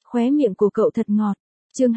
Khóe miệng của cậu thật ngọt. Chương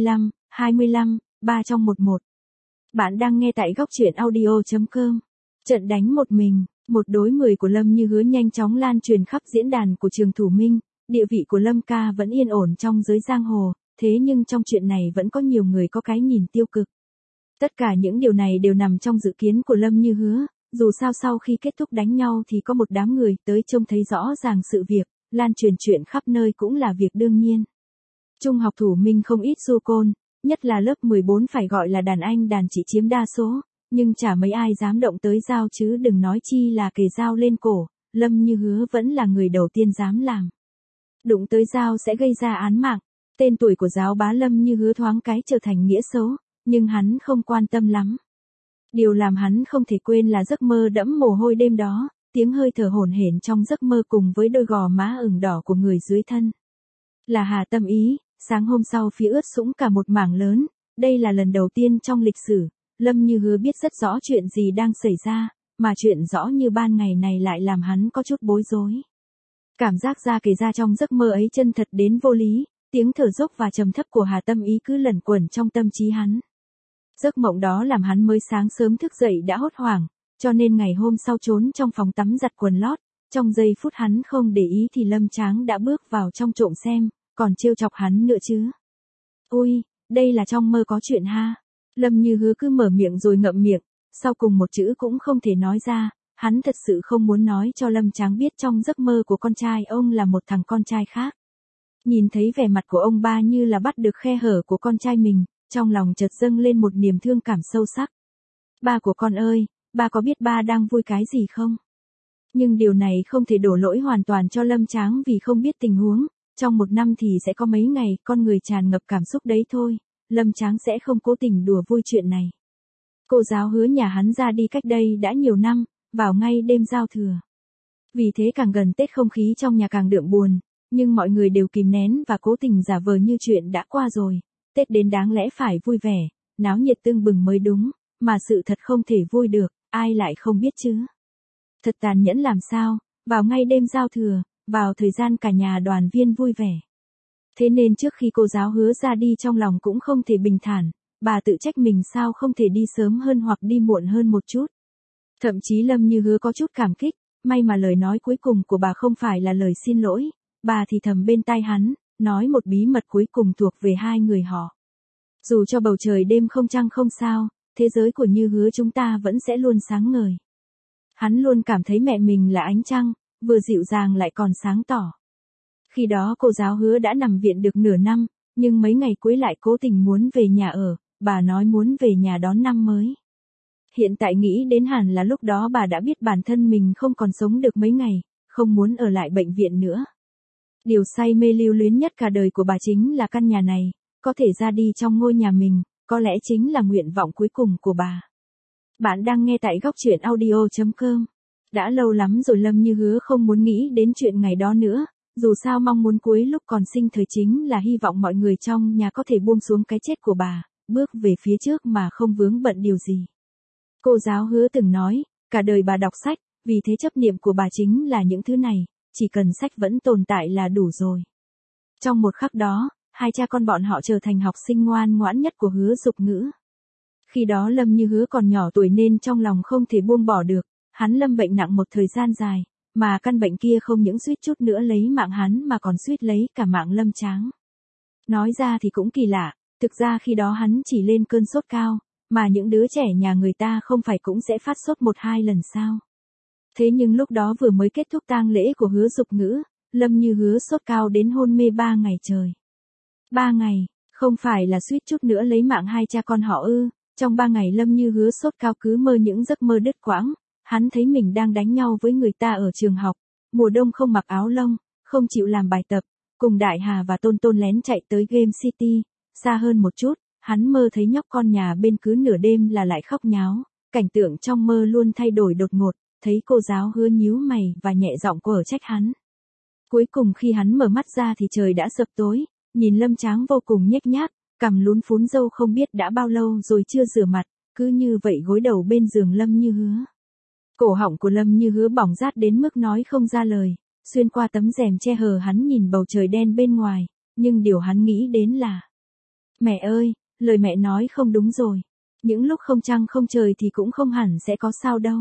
25, 3 trong 11. Bạn đang nghe tại góc truyện audio.com. Trận đánh một mình, 1 đối 10 của Lâm Như Hứa nhanh chóng lan truyền khắp diễn đàn của Trường Thủ Minh, địa vị của Lâm ca vẫn yên ổn trong giới giang hồ, thế nhưng trong chuyện này vẫn có nhiều người có cái nhìn tiêu cực. Tất cả những điều này đều nằm trong dự kiến của Lâm Như Hứa, dù sao sau khi kết thúc đánh nhau thì có một đám người tới trông thấy rõ ràng sự việc, lan truyền chuyện khắp nơi cũng là việc đương nhiên. Trung học Thủ Minh không ít du côn, nhất là lớp 14 phải gọi là đàn anh đàn chị chiếm đa số, nhưng chả mấy ai dám động tới dao chứ đừng nói chi là kề dao lên cổ, Lâm Như Hứa vẫn là người đầu tiên dám làm. Đụng tới dao sẽ gây ra án mạng, tên tuổi của giáo bá Lâm Như Hứa thoáng cái trở thành nghĩa xấu, nhưng hắn không quan tâm lắm. Điều làm hắn không thể quên là giấc mơ đẫm mồ hôi đêm đó, tiếng hơi thở hổn hển trong giấc mơ cùng với đôi gò má ửng đỏ của người dưới thân. Là Hà Tâm Ý, sáng hôm sau phía ướt sũng cả một mảng lớn, đây là lần đầu tiên trong lịch sử, Lâm Như Hứa biết rất rõ chuyện gì đang xảy ra, mà chuyện rõ như ban ngày này lại làm hắn có chút bối rối. Cảm giác ra kể ra trong giấc mơ ấy chân thật đến vô lý, tiếng thở dốc và trầm thấp của Hà Tâm Ý cứ lẩn quẩn trong tâm trí hắn. Giấc mộng đó làm hắn mới sáng sớm thức dậy đã hốt hoảng, cho nên ngày hôm sau trốn trong phòng tắm giặt quần lót, trong giây phút hắn không để ý thì Lâm Tráng đã bước vào trong trộm xem, còn trêu chọc hắn nữa chứ. Ôi, đây là trong mơ có chuyện ha. Lâm Như Hứa cứ mở miệng rồi ngậm miệng, sau cùng một chữ cũng không thể nói ra, hắn thật sự không muốn nói cho Lâm Tráng biết trong giấc mơ của con trai ông là một thằng con trai khác. Nhìn thấy vẻ mặt của ông ba như là bắt được khe hở của con trai mình, trong lòng chợt dâng lên một niềm thương cảm sâu sắc. Ba của con ơi, ba có biết ba đang vui cái gì không? Nhưng điều này không thể đổ lỗi hoàn toàn cho Lâm Tráng vì không biết tình huống, trong một năm thì sẽ có mấy ngày con người tràn ngập cảm xúc đấy thôi, Lâm Tráng sẽ không cố tình đùa vui chuyện này. Cô giáo Hứa nhà hắn ra đi cách đây đã nhiều năm, vào ngay đêm giao thừa. Vì thế càng gần Tết không khí trong nhà càng đượm buồn, nhưng mọi người đều kìm nén và cố tình giả vờ như chuyện đã qua rồi. Tết đến đáng lẽ phải vui vẻ, náo nhiệt tưng bừng mới đúng, mà sự thật không thể vui được, ai lại không biết chứ. Thật tàn nhẫn làm sao, vào ngay đêm giao thừa, vào thời gian cả nhà đoàn viên vui vẻ. Thế nên trước khi cô giáo Hứa ra đi trong lòng cũng không thể bình thản, bà tự trách mình sao không thể đi sớm hơn hoặc đi muộn hơn một chút. Thậm chí Lâm Như Hứa có chút cảm kích, may mà lời nói cuối cùng của bà không phải là lời xin lỗi, bà thì thầm bên tai hắn, nói một bí mật cuối cùng thuộc về hai người họ. Dù cho bầu trời đêm không trăng không sao, thế giới của Như Hứa chúng ta vẫn sẽ luôn sáng ngời. Hắn luôn cảm thấy mẹ mình là ánh trăng, vừa dịu dàng lại còn sáng tỏ. Khi đó cô giáo Hứa đã nằm viện được nửa năm, nhưng mấy ngày cuối lại cố tình muốn về nhà ở, bà nói muốn về nhà đón năm mới. Hiện tại nghĩ đến hẳn là lúc đó bà đã biết bản thân mình không còn sống được mấy ngày, không muốn ở lại bệnh viện nữa. Điều say mê lưu luyến nhất cả đời của bà chính là căn nhà này, có thể ra đi trong ngôi nhà mình, có lẽ chính là nguyện vọng cuối cùng của bà. Bạn đang nghe tại góc truyện audio.com. Đã lâu lắm rồi Lâm Như Hứa không muốn nghĩ đến chuyện ngày đó nữa, dù sao mong muốn cuối lúc còn sinh thời chính là hy vọng mọi người trong nhà có thể buông xuống cái chết của bà, bước về phía trước mà không vướng bận điều gì. Cô giáo Hứa từng nói, cả đời bà đọc sách, vì thế chấp niệm của bà chính là những thứ này, chỉ cần sách vẫn tồn tại là đủ rồi. Trong một khắc đó, hai cha con bọn họ trở thành học sinh ngoan ngoãn nhất của Hứa Dục Ngữ. Khi đó Lâm Như Hứa còn nhỏ tuổi nên trong lòng không thể buông bỏ được, hắn lâm bệnh nặng một thời gian dài, mà căn bệnh kia không những suýt chút nữa lấy mạng hắn mà còn suýt lấy cả mạng Lâm Tráng. Nói ra thì cũng kỳ lạ, thực ra khi đó hắn chỉ lên cơn sốt cao, mà những đứa trẻ nhà người ta không phải cũng sẽ phát sốt 1-2 lần sao. Thế nhưng lúc đó vừa mới kết thúc tang lễ của Hứa Dục Ngữ, Lâm Như Hứa sốt cao đến hôn mê 3 ngày trời. 3 ngày, không phải là suýt chút nữa lấy mạng hai cha con họ ư? Trong 3 ngày Lâm Như Hứa sốt cao cứ mơ những giấc mơ đứt quãng, hắn thấy mình đang đánh nhau với người ta ở trường học, mùa đông không mặc áo lông, không chịu làm bài tập, cùng Đại Hà và Tôn Tôn lén chạy tới Game City, xa hơn một chút, hắn mơ thấy nhóc con nhà bên cứ nửa đêm là lại khóc nháo, cảnh tượng trong mơ luôn thay đổi đột ngột, thấy cô giáo Hứa nhíu mày và nhẹ giọng quở trách hắn. Cuối cùng khi hắn mở mắt ra thì trời đã sập tối, nhìn Lâm Tráng vô cùng nhếch nhác, cằm lún phún râu không biết đã bao lâu rồi chưa rửa mặt, cứ như vậy gối đầu bên giường Lâm Như Hứa. Cổ họng của Lâm Như Hứa bỏng rát đến mức nói không ra lời, xuyên qua tấm rèm che hờ hắn nhìn bầu trời đen bên ngoài, nhưng điều hắn nghĩ đến là: mẹ ơi, lời mẹ nói không đúng rồi. Những lúc không trăng không trời thì cũng không hẳn sẽ có sao đâu.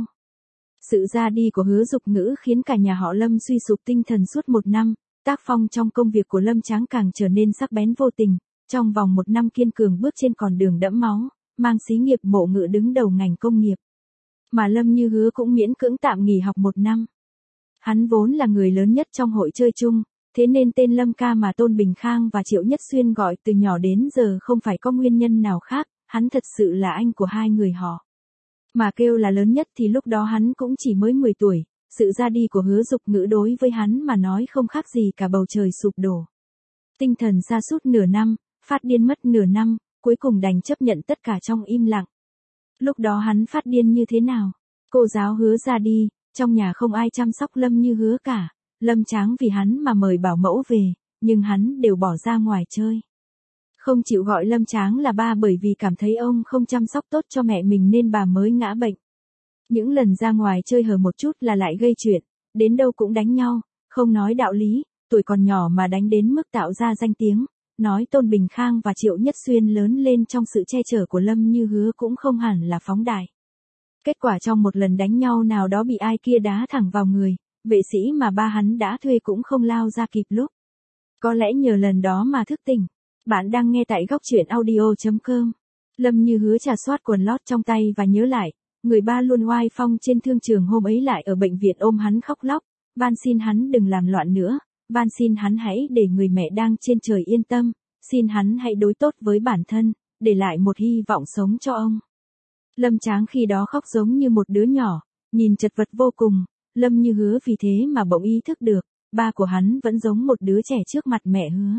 Sự ra đi của Hứa Dục Ngữ khiến cả nhà họ Lâm suy sụp tinh thần suốt 1 năm, tác phong trong công việc của Lâm Tráng càng trở nên sắc bén vô tình, trong vòng 1 năm kiên cường bước trên con đường đẫm máu, mang xí nghiệp Mộ Ngự đứng đầu ngành công nghiệp. Mà Lâm Như Hứa cũng miễn cưỡng tạm nghỉ học 1 năm. Hắn vốn là người lớn nhất trong hội chơi chung, thế nên tên Lâm ca mà Tôn Bình Khang và Triệu Nhất Xuyên gọi từ nhỏ đến giờ không phải có nguyên nhân nào khác, hắn thật sự là anh của hai người họ. Mà kêu là lớn nhất thì lúc đó hắn cũng chỉ mới 10 tuổi, sự ra đi của Hứa Dục Ngữ đối với hắn mà nói không khác gì cả bầu trời sụp đổ. Tinh thần sa sút nửa năm, phát điên mất nửa năm, cuối cùng đành chấp nhận tất cả trong im lặng. Lúc đó hắn phát điên như thế nào? Cô giáo Hứa ra đi, trong nhà không ai chăm sóc Lâm Như Hứa cả, Lâm Tráng vì hắn mà mời bảo mẫu về, nhưng hắn đều bỏ ra ngoài chơi. Không chịu gọi Lâm Tráng là ba bởi vì cảm thấy ông không chăm sóc tốt cho mẹ mình nên bà mới ngã bệnh. Những lần ra ngoài chơi hờ một chút là lại gây chuyện, đến đâu cũng đánh nhau, không nói đạo lý, tuổi còn nhỏ mà đánh đến mức tạo ra danh tiếng, nói Tôn Bình Khang và Triệu Nhất Xuyên lớn lên trong sự che chở của Lâm Như Hứa cũng không hẳn là phóng đại. Kết quả trong một lần đánh nhau nào đó bị ai kia đá thẳng vào người, vệ sĩ mà ba hắn đã thuê cũng không lao ra kịp lúc. Có lẽ nhờ lần đó mà thức tỉnh. Bạn đang nghe tại góc truyện audio.com. Lâm Như Hứa trà soát quần lót trong tay và nhớ lại, người ba luôn oai phong trên thương trường hôm ấy lại ở bệnh viện ôm hắn khóc lóc, van xin hắn đừng làm loạn nữa, van xin hắn hãy để người mẹ đang trên trời yên tâm, xin hắn hãy đối tốt với bản thân, để lại một hy vọng sống cho ông. Lâm Tráng khi đó khóc giống như một đứa nhỏ, nhìn chật vật vô cùng, Lâm Như Hứa vì thế mà bỗng ý thức được, ba của hắn vẫn giống một đứa trẻ trước mặt mẹ Hứa.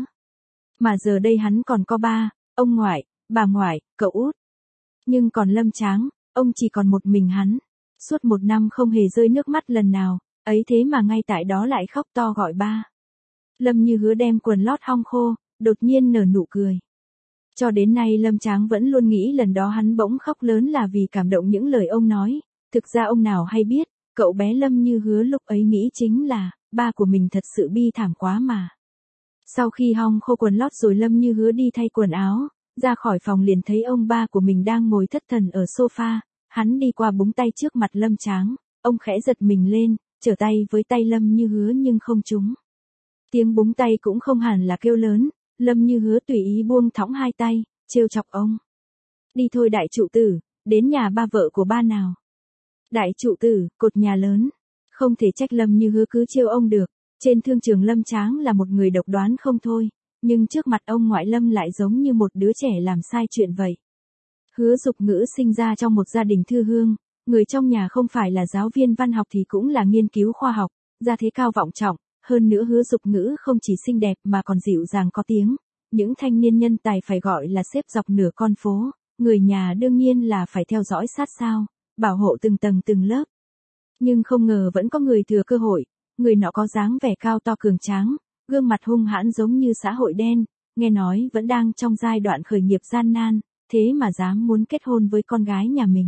Mà giờ đây hắn còn có ba, ông ngoại, bà ngoại, cậu út. Nhưng còn Lâm Tráng, ông chỉ còn một mình hắn. Suốt 1 năm không hề rơi nước mắt lần nào, ấy thế mà ngay tại đó lại khóc to gọi ba. Lâm Như Hứa đem quần lót hong khô, đột nhiên nở nụ cười. Cho đến nay Lâm Tráng vẫn luôn nghĩ lần đó hắn bỗng khóc lớn là vì cảm động những lời ông nói. Thực ra ông nào hay biết, cậu bé Lâm Như Hứa lúc ấy nghĩ chính là, ba của mình thật sự bi thảm quá mà. Sau khi hong khô quần lót rồi Lâm Như Hứa đi thay quần áo, ra khỏi phòng liền thấy ông ba của mình đang ngồi thất thần ở sofa, hắn đi qua búng tay trước mặt Lâm Tráng, ông khẽ giật mình lên, trở tay với tay Lâm Như Hứa nhưng không trúng. Tiếng búng tay cũng không hẳn là kêu lớn, Lâm Như Hứa tùy ý buông thõng hai tay, trêu chọc ông. Đi thôi đại trụ tử, đến nhà ba vợ của ba nào. Đại trụ tử, cột nhà lớn. Không thể trách Lâm Như Hứa cứ trêu ông được. Trên thương trường Lâm Tráng là một người độc đoán không thôi, nhưng trước mặt ông ngoại Lâm lại giống như một đứa trẻ làm sai chuyện vậy. Hứa Dục Ngữ sinh ra trong một gia đình thư hương, người trong nhà không phải là giáo viên văn học thì cũng là nghiên cứu khoa học, gia thế cao vọng trọng, hơn nữa Hứa Dục Ngữ không chỉ xinh đẹp mà còn dịu dàng có tiếng, những thanh niên nhân tài phải gọi là xếp dọc nửa con phố, người nhà đương nhiên là phải theo dõi sát sao, bảo hộ từng tầng từng lớp. Nhưng không ngờ vẫn có người thừa cơ hội. Người nọ có dáng vẻ cao to cường tráng, gương mặt hung hãn giống như xã hội đen, nghe nói vẫn đang trong giai đoạn khởi nghiệp gian nan, thế mà dám muốn kết hôn với con gái nhà mình.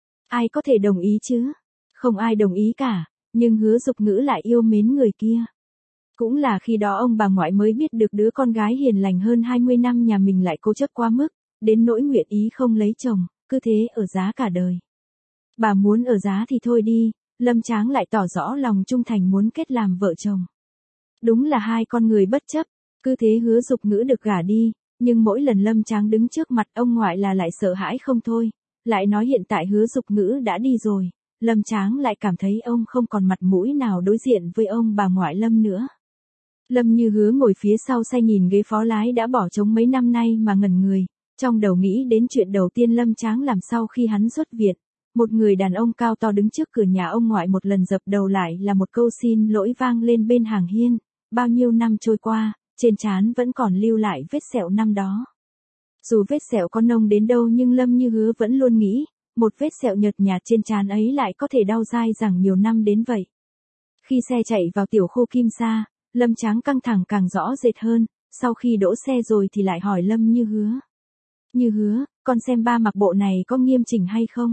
Ai có thể đồng ý chứ? Không ai đồng ý cả, nhưng Hứa Dục Ngữ lại yêu mến người kia. Cũng là khi đó ông bà ngoại mới biết được đứa con gái hiền lành hơn 20 năm nhà mình lại cố chấp quá mức, đến nỗi nguyện ý không lấy chồng, cứ thế ở giá cả đời. Bà muốn ở giá thì thôi đi. Lâm Tráng lại tỏ rõ lòng trung thành muốn kết làm vợ chồng. Đúng là hai con người bất chấp, cứ thế Hứa Dục Ngữ được gả đi, nhưng mỗi lần Lâm Tráng đứng trước mặt ông ngoại là lại sợ hãi không thôi, lại nói hiện tại Hứa Dục Ngữ đã đi rồi, Lâm Tráng lại cảm thấy ông không còn mặt mũi nào đối diện với ông bà ngoại Lâm nữa. Lâm Như Hứa ngồi phía sau xe nhìn ghế phó lái đã bỏ trống mấy năm nay mà ngẩn người, trong đầu nghĩ đến chuyện đầu tiên Lâm Tráng làm sau khi hắn xuất viện. Một người đàn ông cao to đứng trước cửa nhà ông ngoại một lần dập đầu lại là một câu xin lỗi vang lên bên hàng hiên, bao nhiêu năm trôi qua, trên trán vẫn còn lưu lại vết sẹo năm đó. Dù vết sẹo có nông đến đâu nhưng Lâm Như Hứa vẫn luôn nghĩ, một vết sẹo nhợt nhạt trên trán ấy lại có thể đau dai dẳng nhiều năm đến vậy. Khi xe chạy vào tiểu khu Kim Sa, Lâm Tráng căng thẳng càng rõ rệt hơn, sau khi đỗ xe rồi thì lại hỏi Lâm Như Hứa. Như Hứa, con xem ba mặc bộ này có nghiêm chỉnh hay không?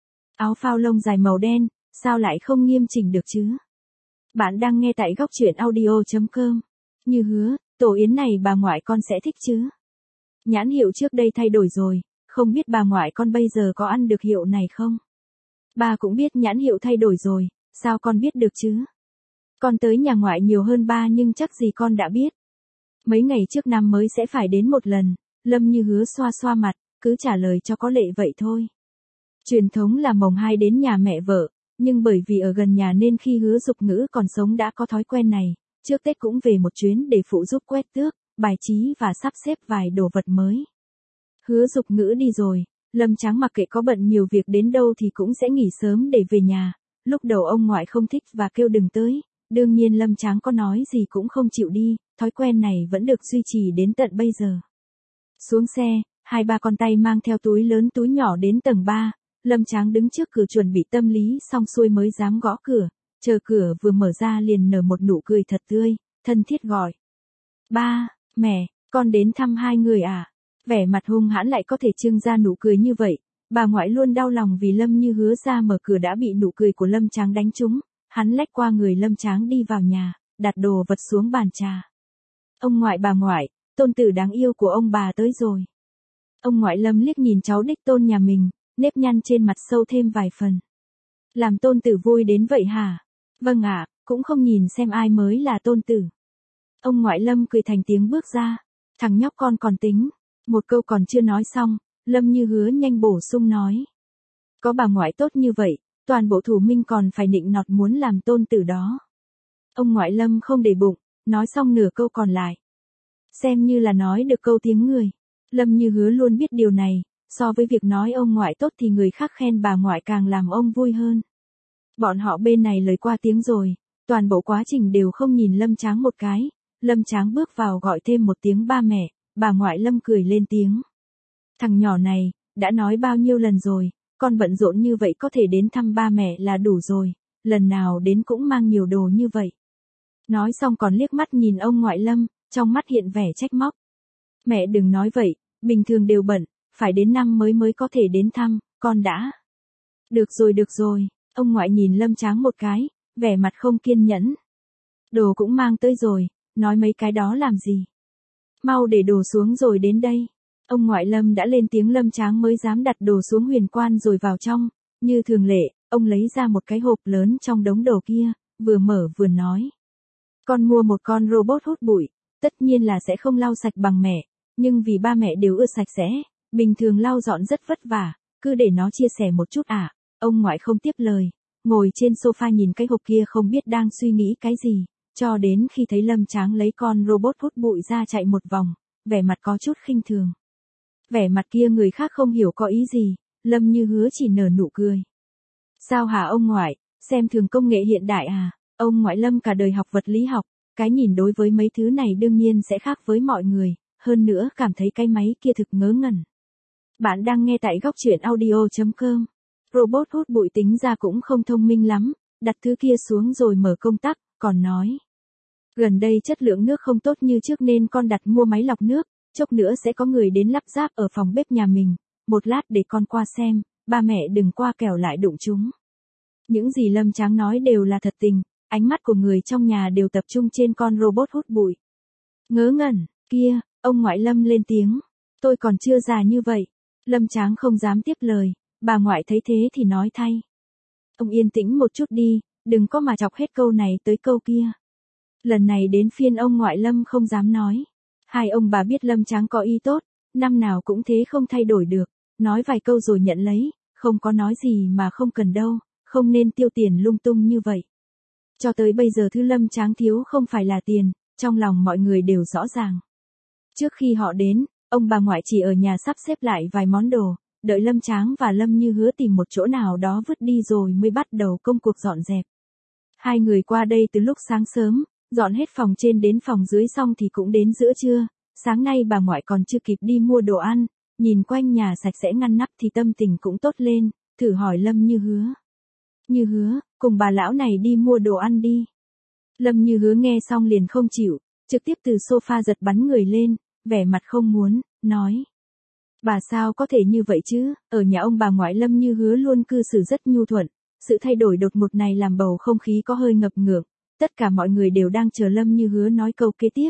Áo phao lông dài màu đen, sao lại không nghiêm chỉnh được chứ? Bạn đang nghe tại góc truyện audio.com. Như Hứa, Tổ yến này bà ngoại con sẽ thích chứ? Nhãn hiệu trước đây thay đổi rồi, không biết bà ngoại con bây giờ có ăn được hiệu này không? Ba cũng biết nhãn hiệu thay đổi rồi, sao con biết được chứ? Con tới nhà ngoại nhiều hơn ba nhưng chắc gì con đã biết. Mấy ngày trước năm mới sẽ phải đến một lần, Lâm Như Hứa xoa xoa mặt, cứ trả lời cho có lệ vậy thôi. Truyền thống là mồng 2 đến nhà mẹ vợ, nhưng bởi vì ở gần nhà nên khi Hứa Dục Ngữ còn sống đã có thói quen này, trước Tết cũng về một chuyến để phụ giúp quét tước, bài trí và sắp xếp vài đồ vật mới. Hứa Dục Ngữ đi rồi, Lâm Tráng mặc kệ có bận nhiều việc đến đâu thì cũng sẽ nghỉ sớm để về nhà. Lúc đầu ông ngoại không thích và kêu đừng tới, đương nhiên Lâm Tráng có nói gì cũng không chịu đi, thói quen này vẫn được duy trì đến tận bây giờ. Xuống xe, hai ba con tay mang theo túi lớn túi nhỏ đến tầng 3, Lâm Tráng đứng trước cửa chuẩn bị tâm lý xong xuôi mới dám gõ cửa, chờ cửa vừa mở ra liền nở một nụ cười thật tươi, thân thiết gọi. Ba, mẹ, con đến thăm hai người à? Vẻ mặt hung hãn lại có thể trưng ra nụ cười như vậy, bà ngoại luôn đau lòng vì Lâm Như Hứa ra mở cửa đã bị nụ cười của Lâm Tráng đánh trúng, hắn lách qua người Lâm Tráng đi vào nhà, đặt đồ vật xuống bàn trà. Ông ngoại bà ngoại, tôn tử đáng yêu của ông bà tới rồi. Ông ngoại Lâm liếc nhìn cháu đích tôn nhà mình, nếp nhăn trên mặt sâu thêm vài phần. Làm tôn tử vui đến vậy hả? Vâng ạ, cũng không nhìn xem ai mới là tôn tử. Ông ngoại Lâm cười thành tiếng bước ra, thằng nhóc con còn tính. Một câu còn chưa nói xong, Lâm Như Hứa nhanh bổ sung nói. Có bà ngoại tốt như vậy, toàn bộ Thủ Minh còn phải nịnh nọt muốn làm tôn tử đó. Ông ngoại Lâm không để bụng, nói xong nửa câu còn lại. Xem như là nói được câu tiếng người. Lâm Như Hứa luôn biết điều này, so với việc nói ông ngoại tốt thì người khác khen bà ngoại càng làm ông vui hơn. Bọn họ bên này lời qua tiếng rồi, toàn bộ quá trình đều không nhìn Lâm Tráng một cái. Lâm Tráng bước vào gọi thêm một tiếng ba mẹ, bà ngoại Lâm cười lên tiếng. Thằng nhỏ này, đã nói bao nhiêu lần rồi, con bận rộn như vậy có thể đến thăm ba mẹ là đủ rồi, lần nào đến cũng mang nhiều đồ như vậy. Nói xong còn liếc mắt nhìn ông ngoại Lâm, trong mắt hiện vẻ trách móc. Mẹ đừng nói vậy, bình thường đều bận, phải đến năm mới có thể đến thăm, con đã. Được rồi, ông ngoại nhìn Lâm Tráng một cái, vẻ mặt không kiên nhẫn. Đồ cũng mang tới rồi, nói mấy cái đó làm gì? Mau để đồ xuống rồi đến đây. Ông ngoại Lâm đã lên tiếng Lâm Tráng mới dám đặt đồ xuống huyền quan rồi vào trong. Như thường lệ, ông lấy ra một cái hộp lớn trong đống đồ kia, vừa mở vừa nói. Con mua một con robot hút bụi, tất nhiên là sẽ không lau sạch bằng mẹ, nhưng vì ba mẹ đều ưa sạch sẽ, bình thường lau dọn rất vất vả, cứ để nó chia sẻ một chút à. Ông ngoại không tiếp lời, ngồi trên sofa nhìn cái hộp kia không biết đang suy nghĩ cái gì. Cho đến khi thấy Lâm Tráng lấy con robot hút bụi ra chạy một vòng, vẻ mặt có chút khinh thường. Vẻ mặt kia người khác không hiểu có ý gì, Lâm Như Hứa chỉ nở nụ cười. Sao hả ông ngoại, xem thường công nghệ hiện đại à? Ông ngoại Lâm cả đời học vật lý học, cái nhìn đối với mấy thứ này đương nhiên sẽ khác với mọi người, hơn nữa cảm thấy cái máy kia thực ngớ ngẩn. Bạn đang nghe tại góc truyện audio.com. Robot hút bụi tính ra cũng không thông minh lắm, đặt thứ kia xuống rồi mở công tắc, còn nói. Gần đây chất lượng nước không tốt như trước nên con đặt mua máy lọc nước, chốc nữa sẽ có người đến lắp ráp ở phòng bếp nhà mình, một lát để con qua xem, ba mẹ đừng qua kẻo lại đụng chúng. Những gì Lâm Tráng nói đều là thật tình, ánh mắt của người trong nhà đều tập trung trên con robot hút bụi. Ngớ ngẩn, kia, ông ngoại Lâm lên tiếng, tôi còn chưa già như vậy. Lâm Tráng không dám tiếp lời, bà ngoại thấy thế thì nói thay. Ông yên tĩnh một chút đi, đừng có mà chọc hết câu này tới câu kia. Lần này đến phiên ông ngoại Lâm không dám nói. Hai ông bà biết Lâm Tráng có ý tốt, năm nào cũng thế không thay đổi được, nói vài câu rồi nhận lấy, không có nói gì mà không cần đâu, không nên tiêu tiền lung tung như vậy. Cho tới bây giờ thứ Lâm Tráng thiếu không phải là tiền, trong lòng mọi người đều rõ ràng. Trước khi họ đến, ông bà ngoại chỉ ở nhà sắp xếp lại vài món đồ, đợi Lâm Tráng và Lâm Như Hứa tìm một chỗ nào đó vứt đi rồi mới bắt đầu công cuộc dọn dẹp. Hai người qua đây từ lúc sáng sớm, dọn hết phòng trên đến phòng dưới xong thì cũng đến giữa trưa, sáng nay bà ngoại còn chưa kịp đi mua đồ ăn, nhìn quanh nhà sạch sẽ ngăn nắp thì tâm tình cũng tốt lên, thử hỏi Lâm Như Hứa. Như Hứa, cùng bà lão này đi mua đồ ăn đi. Lâm Như Hứa nghe xong liền không chịu, trực tiếp từ sofa giật bắn người lên, vẻ mặt không muốn, nói. Bà sao có thể như vậy chứ, ở nhà ông bà ngoại Lâm Như Hứa luôn cư xử rất nhu thuận, sự thay đổi đột ngột này làm bầu không khí có hơi ngập ngượng, tất cả mọi người đều đang chờ Lâm Như Hứa nói câu kế tiếp,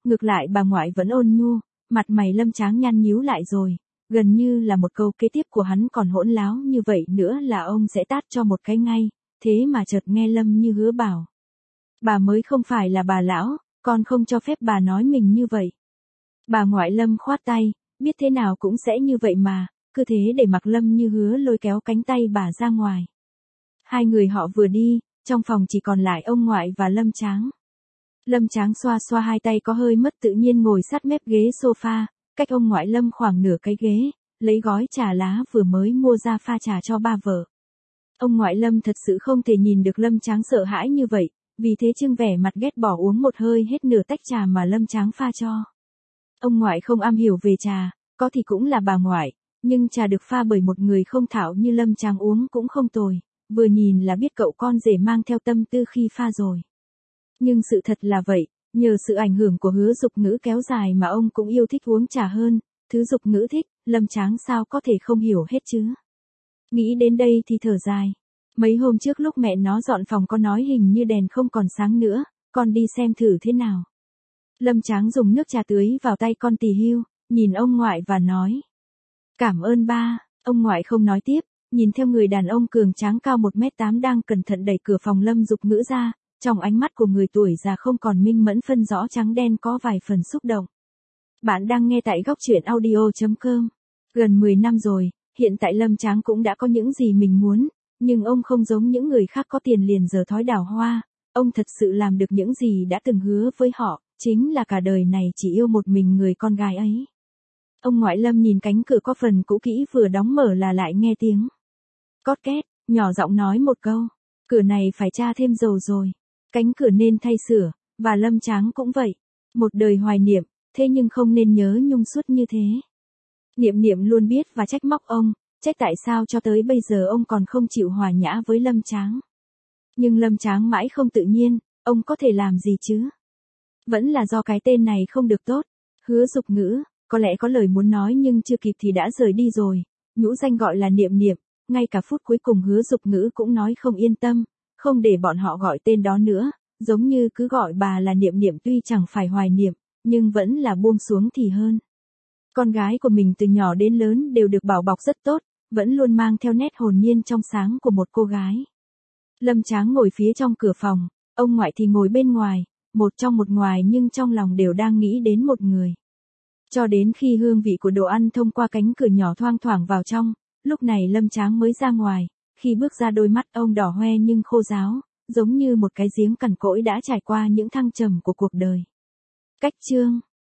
Ngược lại bà ngoại vẫn ôn nhu, mặt mày Lâm Tráng nhăn nhíu lại rồi, gần như là một câu kế tiếp của hắn còn hỗn láo như vậy nữa là ông sẽ tát cho một cái ngay, thế mà chợt nghe Lâm Như Hứa bảo. Bà mới không phải là bà lão, con không cho phép bà nói mình như vậy. Bà ngoại Lâm khoát tay, biết thế nào cũng sẽ như vậy mà, cứ thế để mặc Lâm Như Hứa lôi kéo cánh tay bà ra ngoài. Hai người họ vừa đi, trong phòng chỉ còn lại ông ngoại và Lâm Tráng. Lâm Tráng xoa xoa hai tay có hơi mất tự nhiên ngồi sát mép ghế sofa, cách ông ngoại Lâm khoảng nửa cái ghế, lấy gói trà lá vừa mới mua ra pha trà cho ba vợ. Ông ngoại Lâm thật sự không thể nhìn được Lâm Tráng sợ hãi như vậy, vì thế trưng vẻ mặt ghét bỏ uống một hơi hết nửa tách trà mà Lâm Tráng pha cho. Ông ngoại không am hiểu về trà, có thì cũng là bà ngoại, nhưng trà được pha bởi một người không thạo như Lâm Tráng uống cũng không tồi, vừa nhìn là biết cậu con rể mang theo tâm tư khi pha rồi. Nhưng sự thật là vậy, nhờ sự ảnh hưởng của Hứa Dục Ngữ kéo dài mà ông cũng yêu thích uống trà hơn, thứ Dục Ngữ thích, Lâm Tráng sao có thể không hiểu hết chứ. Nghĩ đến đây thì thở dài. Mấy hôm trước lúc mẹ nó dọn phòng có nói hình như đèn không còn sáng nữa, con đi xem thử thế nào. Lâm Tráng dùng nước trà tưới vào tay con tỳ hưu, nhìn ông ngoại và nói. Cảm ơn ba, ông ngoại không nói tiếp, nhìn theo người đàn ông cường tráng cao 1m8 đang cẩn thận đẩy cửa phòng Lâm Dục Ngữ ra, trong ánh mắt của người tuổi già không còn minh mẫn phân rõ trắng đen có vài phần xúc động. Bạn đang nghe tại góc truyện audio.com. Gần 10 năm rồi, hiện tại Lâm Tráng cũng đã có những gì mình muốn, nhưng ông không giống những người khác có tiền liền giờ thói đào hoa, ông thật sự làm được những gì đã từng hứa với họ, chính là cả đời này chỉ yêu một mình người con gái ấy. Ông ngoại Lâm nhìn cánh cửa có phần cũ kỹ vừa đóng mở là lại nghe tiếng cót két, nhỏ giọng nói một câu, cửa này phải tra thêm dầu rồi, cánh cửa nên thay sửa, và Lâm Tráng cũng vậy, một đời hoài niệm, thế nhưng không nên nhớ nhung suốt như thế. Niệm Niệm luôn biết và trách móc ông, trách tại sao cho tới bây giờ ông còn không chịu hòa nhã với Lâm Tráng. Nhưng Lâm Tráng mãi không tự nhiên, ông có thể làm gì chứ? Vẫn là do cái tên này không được tốt. Hứa Dục Ngữ, có lẽ có lời muốn nói nhưng chưa kịp thì đã rời đi rồi, nhũ danh gọi là Niệm Niệm, ngay cả phút cuối cùng Hứa Dục Ngữ cũng nói không yên tâm, không để bọn họ gọi tên đó nữa, giống như cứ gọi bà là Niệm Niệm tuy chẳng phải hoài niệm, nhưng vẫn là buông xuống thì hơn. Con gái của mình từ nhỏ đến lớn đều được bảo bọc rất tốt, vẫn luôn mang theo nét hồn nhiên trong sáng của một cô gái. Lâm Tráng ngồi phía trong cửa phòng, ông ngoại thì ngồi bên ngoài, một trong một ngoài nhưng trong lòng đều đang nghĩ đến một người. Cho đến khi hương vị của đồ ăn thông qua cánh cửa nhỏ thoang thoảng vào trong, lúc này Lâm Tráng mới ra ngoài, khi bước ra đôi mắt ông đỏ hoe nhưng khô ráo, giống như một cái giếng cằn cỗi đã trải qua những thăng trầm của cuộc đời. Cách chương